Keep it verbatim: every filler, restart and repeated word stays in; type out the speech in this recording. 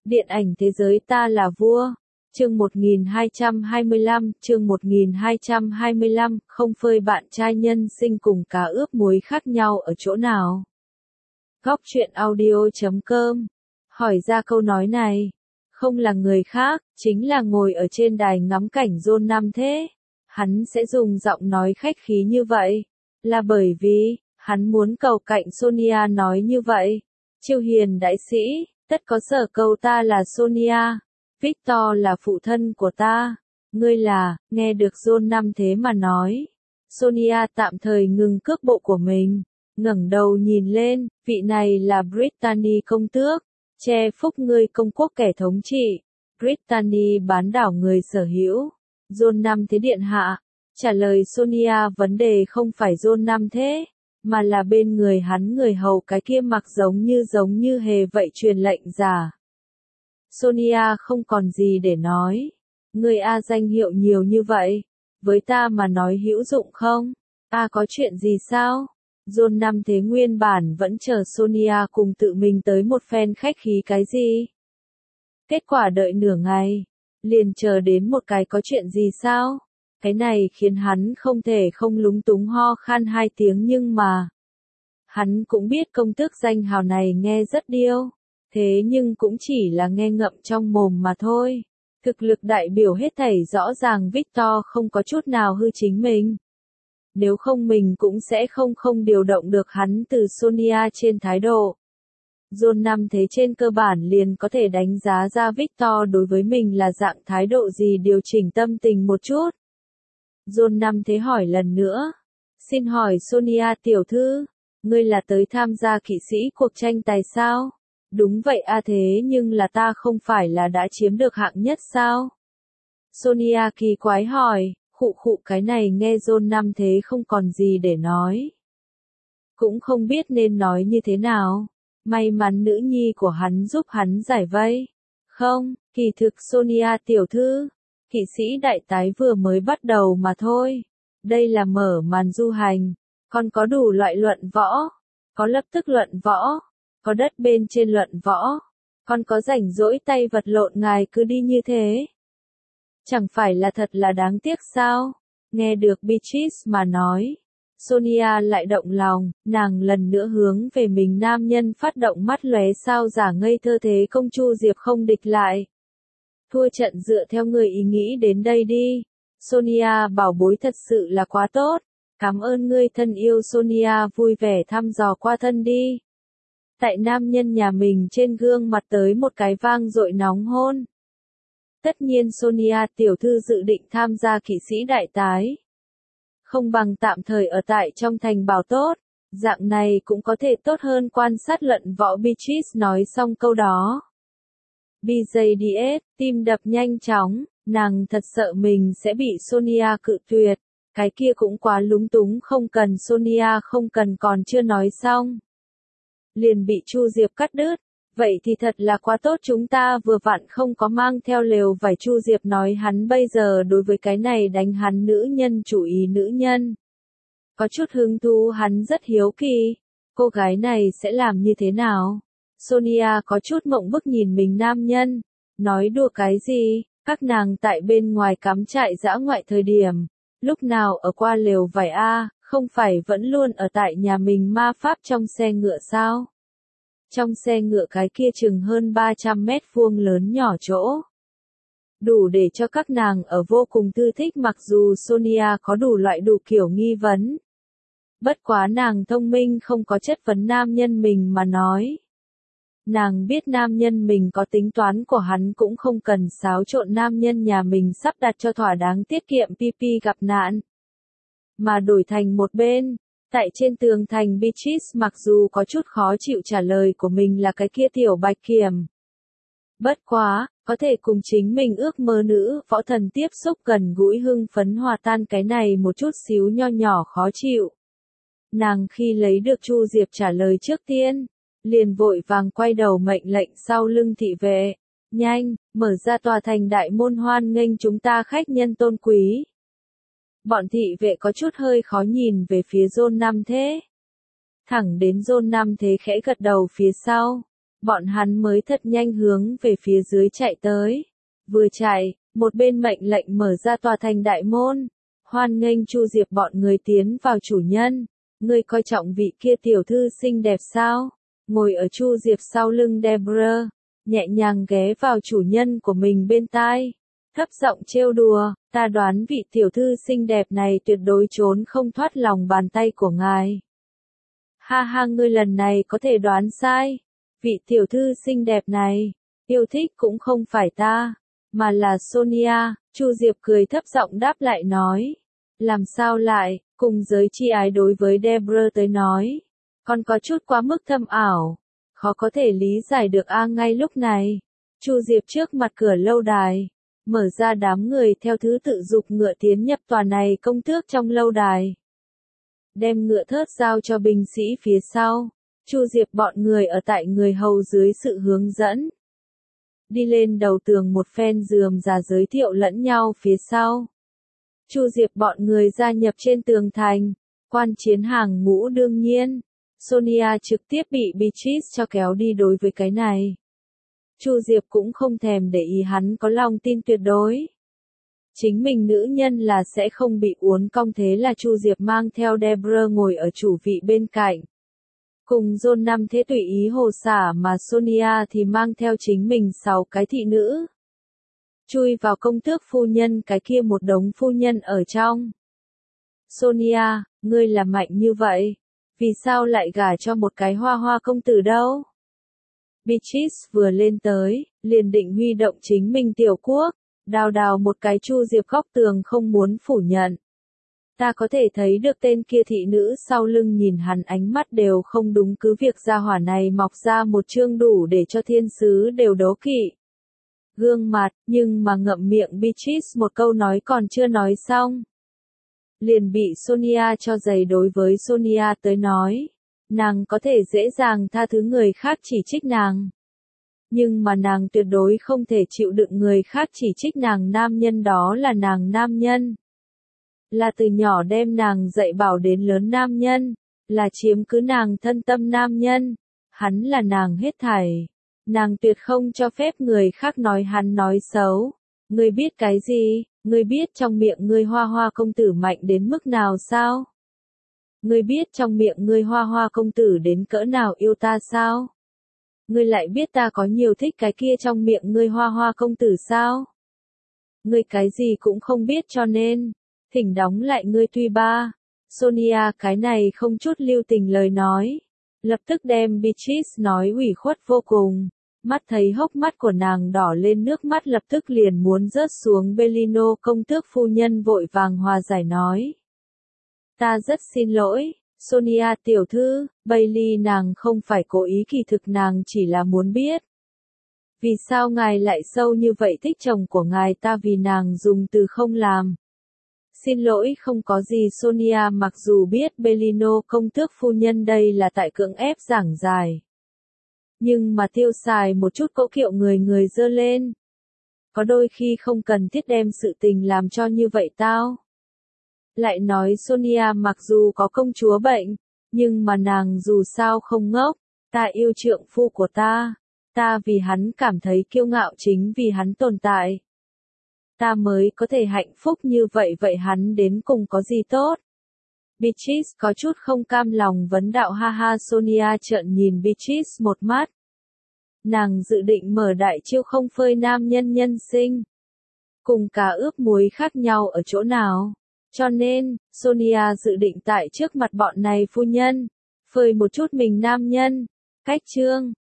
Điện ảnh thế giới ta là vua. Chương một nghìn hai trăm hai mươi lăm, chương một nghìn hai trăm hai mươi lăm, không phơi bạn trai nhân sinh cùng cá ướp muối khác nhau ở chỗ nào? Góc truyện audio chấm com hỏi ra câu nói này, không là người khác, chính là ngồi ở trên đài ngắm cảnh John Nam thế. Hắn sẽ dùng giọng nói khách khí như vậy, là bởi vì, hắn muốn cầu cạnh Sonia nói như vậy. Chiêu hiền đại sĩ, tất có sở câu ta là Sonia. Victor là phụ thân của ta. Ngươi là, nghe được John Nam thế mà nói. Sonia tạm thời ngừng cước bộ của mình, ngẩng đầu nhìn lên, vị này là Brittany công tước, che phúc ngươi công quốc kẻ thống trị. Brittany bán đảo người sở hữu. John Nam thế điện hạ. Trả lời Sonia vấn đề không phải John Nam thế, mà là bên người hắn người hầu cái kia mặc giống như giống như hề vậy truyền lệnh giả. Sonia không còn gì để nói. Người A danh hiệu nhiều như vậy, với ta mà nói hữu dụng không? A có chuyện gì sao? John Nam thế nguyên bản vẫn chờ Sonia cùng tự mình tới một phen khách khí cái gì? Kết quả đợi nửa ngày, liền chờ đến một cái có chuyện gì sao? Cái này khiến hắn không thể không lúng túng ho khan hai tiếng nhưng mà. Hắn cũng biết công tước danh hào này nghe rất điêu, thế nhưng cũng chỉ là nghe ngậm trong mồm mà thôi. Thực lực đại biểu hết thảy rõ ràng Victor không có chút nào hư chính mình. Nếu không mình cũng sẽ không không điều động được hắn từ Sonia trên thái độ. John Nam thế trên cơ bản liền có thể đánh giá ra Victor đối với mình là dạng thái độ gì điều chỉnh tâm tình một chút. John Nam thế hỏi lần nữa. Xin hỏi Sonia tiểu thư, ngươi là tới tham gia kỵ sĩ cuộc tranh tài sao? Đúng vậy a thế nhưng là ta không phải là đã chiếm được hạng nhất sao? Sonia kỳ quái hỏi, khụ khụ cái này nghe John Nam thế không còn gì để nói. Cũng không biết nên nói như thế nào. May mắn nữ nhi của hắn giúp hắn giải vây. Không, kỳ thực Sonia tiểu thư, kỵ sĩ đại tái vừa mới bắt đầu mà thôi. Đây là mở màn du hành, còn có đủ loại luận võ, có lập tức luận võ, có đất bên trên luận võ, còn có rảnh rỗi tay vật lộn ngài cứ đi như thế. Chẳng phải là thật là đáng tiếc sao? Nghe được Beatrice mà nói, Sonia lại động lòng, nàng lần nữa hướng về mình nam nhân phát động mắt lóe sao giả ngây thơ thế công Chu Diệp không địch lại. Thua trận dựa theo người ý nghĩ đến đây đi. Sonia bảo bối thật sự là quá tốt. Cảm ơn ngươi thân yêu Sonia vui vẻ thăm dò qua thân đi. Tại nam nhân nhà mình trên gương mặt tới một cái vang dội nóng hôn. Tất nhiên Sonia tiểu thư dự định tham gia kỵ sĩ đại tái. Không bằng tạm thời ở tại trong thành bảo tốt. Dạng này cũng có thể tốt hơn quan sát luận võ. Beatrice nói xong câu đó. bê jê đê ét, tim đập nhanh chóng, nàng thật sợ mình sẽ bị Sonia cự tuyệt, cái kia cũng quá lúng túng không cần Sonia không cần còn chưa nói xong. Liền bị Chu Diệp cắt đứt, vậy thì thật là quá tốt chúng ta vừa vặn không có mang theo lều vải. Chu Diệp nói hắn bây giờ đối với cái này đánh hắn nữ nhân chủ ý nữ nhân. Có chút hứng thú hắn rất hiếu kỳ, cô gái này sẽ làm như thế nào? Sonia có chút mộng bức nhìn mình nam nhân, nói đùa cái gì, các nàng tại bên ngoài cắm trại dã ngoại thời điểm, lúc nào ở qua lều vải a, không phải vẫn luôn ở tại nhà mình ma pháp trong xe ngựa sao? Trong xe ngựa cái kia chừng hơn ba trăm mét vuông lớn nhỏ chỗ. Đủ để cho các nàng ở vô cùng thư thích mặc dù Sonia có đủ loại đủ kiểu nghi vấn. Bất quá nàng thông minh không có chất vấn nam nhân mình mà nói. Nàng biết nam nhân mình có tính toán của hắn cũng không cần xáo trộn nam nhân nhà mình sắp đặt cho thỏa đáng tiết kiệm pi pi gặp nạn. Mà đổi thành một bên, tại trên tường thành Beatrice mặc dù có chút khó chịu trả lời của mình là cái kia tiểu bạch kiểm. Bất quá, có thể cùng chính mình ước mơ nữ võ thần tiếp xúc gần gũi hưng phấn hòa tan cái này một chút xíu nho nhỏ khó chịu. Nàng khi lấy được Chu Diệp trả lời trước tiên, liền vội vàng quay đầu mệnh lệnh sau lưng thị vệ, nhanh, mở ra tòa thành đại môn hoan nghênh chúng ta khách nhân tôn quý. Bọn thị vệ có chút hơi khó nhìn về phía John Nam thế. Thẳng đến John Nam thế khẽ gật đầu phía sau, bọn hắn mới thật nhanh hướng về phía dưới chạy tới. Vừa chạy, một bên mệnh lệnh mở ra tòa thành đại môn. Hoan nghênh Chu Diệp bọn người tiến vào chủ nhân. Ngươi coi trọng vị kia tiểu thư xinh đẹp sao? Ngồi ở Chu Diệp sau lưng Deborah, nhẹ nhàng ghé vào chủ nhân của mình bên tai. Thấp giọng trêu đùa, ta đoán vị tiểu thư xinh đẹp này tuyệt đối trốn không thoát lòng bàn tay của ngài. Ha ha, ngươi lần này có thể đoán sai. Vị tiểu thư xinh đẹp này, yêu thích cũng không phải ta, mà là Sonia. Chu Diệp cười thấp giọng đáp lại nói. Làm sao lại, cùng giới chi ái đối với Deborah tới nói, còn có chút quá mức thâm ảo, khó có thể lý giải được a. Ngay lúc này, Chu Diệp trước mặt cửa lâu đài, mở ra đám người theo thứ tự dục ngựa tiến nhập tòa này công tước trong lâu đài. Đem ngựa thớt giao cho binh sĩ phía sau, Chu Diệp bọn người ở tại người hầu dưới sự hướng dẫn. Đi lên đầu tường một phen rườm rà giới thiệu lẫn nhau phía sau. Chu Diệp bọn người gia nhập trên tường thành, quan chiến hàng ngũ đương nhiên. Sonia trực tiếp bị Beatrice cho kéo đi đối với cái này. Chu Diệp cũng không thèm để ý, hắn có lòng tin tuyệt đối. Chính mình nữ nhân là sẽ không bị uốn cong, thế là Chu Diệp mang theo Deborah ngồi ở chủ vị bên cạnh. Cùng John năm thế tùy ý hồ xả, mà Sonia thì mang theo chính mình sáu cái thị nữ. Chui vào công tước phu nhân cái kia một đống phu nhân ở trong. Sonia, ngươi là mạnh như vậy, vì sao lại gả cho một cái hoa hoa công tử đâu? Beatrice vừa lên tới, liền định huy động chính mình tiểu quốc, đào đào một cái. Chu Diệp góc tường không muốn phủ nhận. Ta có thể thấy được tên kia thị nữ sau lưng nhìn hắn ánh mắt đều không đúng, cứ việc gia hỏa này mọc ra một chương đủ để cho thiên sứ đều đố kỵ gương mặt, nhưng mà ngậm miệng. Beatrice một câu nói còn chưa nói xong, liền bị Sonia cho giày. Đối với Sonia tới nói, nàng có thể dễ dàng tha thứ người khác chỉ trích nàng, nhưng mà nàng tuyệt đối không thể chịu đựng người khác chỉ trích nàng. Nam nhân đó là nàng nam nhân, là từ nhỏ đem nàng dạy bảo đến lớn nam nhân, là chiếm cứ nàng thân tâm nam nhân, hắn là nàng hết thảy. Nàng tuyệt không cho phép người khác nói hắn nói xấu. Ngươi biết cái gì? Ngươi biết trong miệng ngươi hoa hoa công tử mạnh đến mức nào sao? Ngươi biết trong miệng ngươi hoa hoa công tử đến cỡ nào yêu ta sao? Ngươi lại biết ta có nhiều thích cái kia trong miệng ngươi hoa hoa công tử sao? Ngươi cái gì cũng không biết, cho nên thỉnh đóng lại ngươi tuy ba. Sonia cái này không chút lưu tình lời nói, lập tức đem Beatrice nói ủy khuất vô cùng. Mắt thấy hốc mắt của nàng đỏ lên, nước mắt lập tức liền muốn rớt xuống. Bellino công tước phu nhân vội vàng hòa giải nói. Ta rất xin lỗi, Sonia tiểu thư, Bailey nàng không phải cố ý, kỳ thực nàng chỉ là muốn biết. Vì sao ngài lại sâu như vậy thích chồng của ngài? Ta vì nàng dùng từ không làm. Xin lỗi, không có gì. Sonia mặc dù biết Bellino công tước phu nhân đây là tại cưỡng ép giảng giải, nhưng mà tiêu xài một chút cỗ kiệu người người dơ lên. Có đôi khi không cần thiết đem sự tình làm cho như vậy tao. Lại nói Sonia mặc dù có công chúa bệnh, nhưng mà nàng dù sao không ngốc. Ta yêu trượng phu của ta, ta vì hắn cảm thấy kiêu ngạo, chính vì hắn tồn tại, ta mới có thể hạnh phúc như vậy. Vậy hắn đến cùng có gì tốt? Beatrice có chút không cam lòng vấn đạo. Ha ha. Sonia trợn nhìn Beatrice một mắt. Nàng dự định mở đại chiêu không phơi nam nhân nhân sinh. Cùng cá ướp muối khác nhau ở chỗ nào? Cho nên, Sonia dự định tại trước mặt bọn này phu nhân, phơi một chút mình nam nhân. Cách chương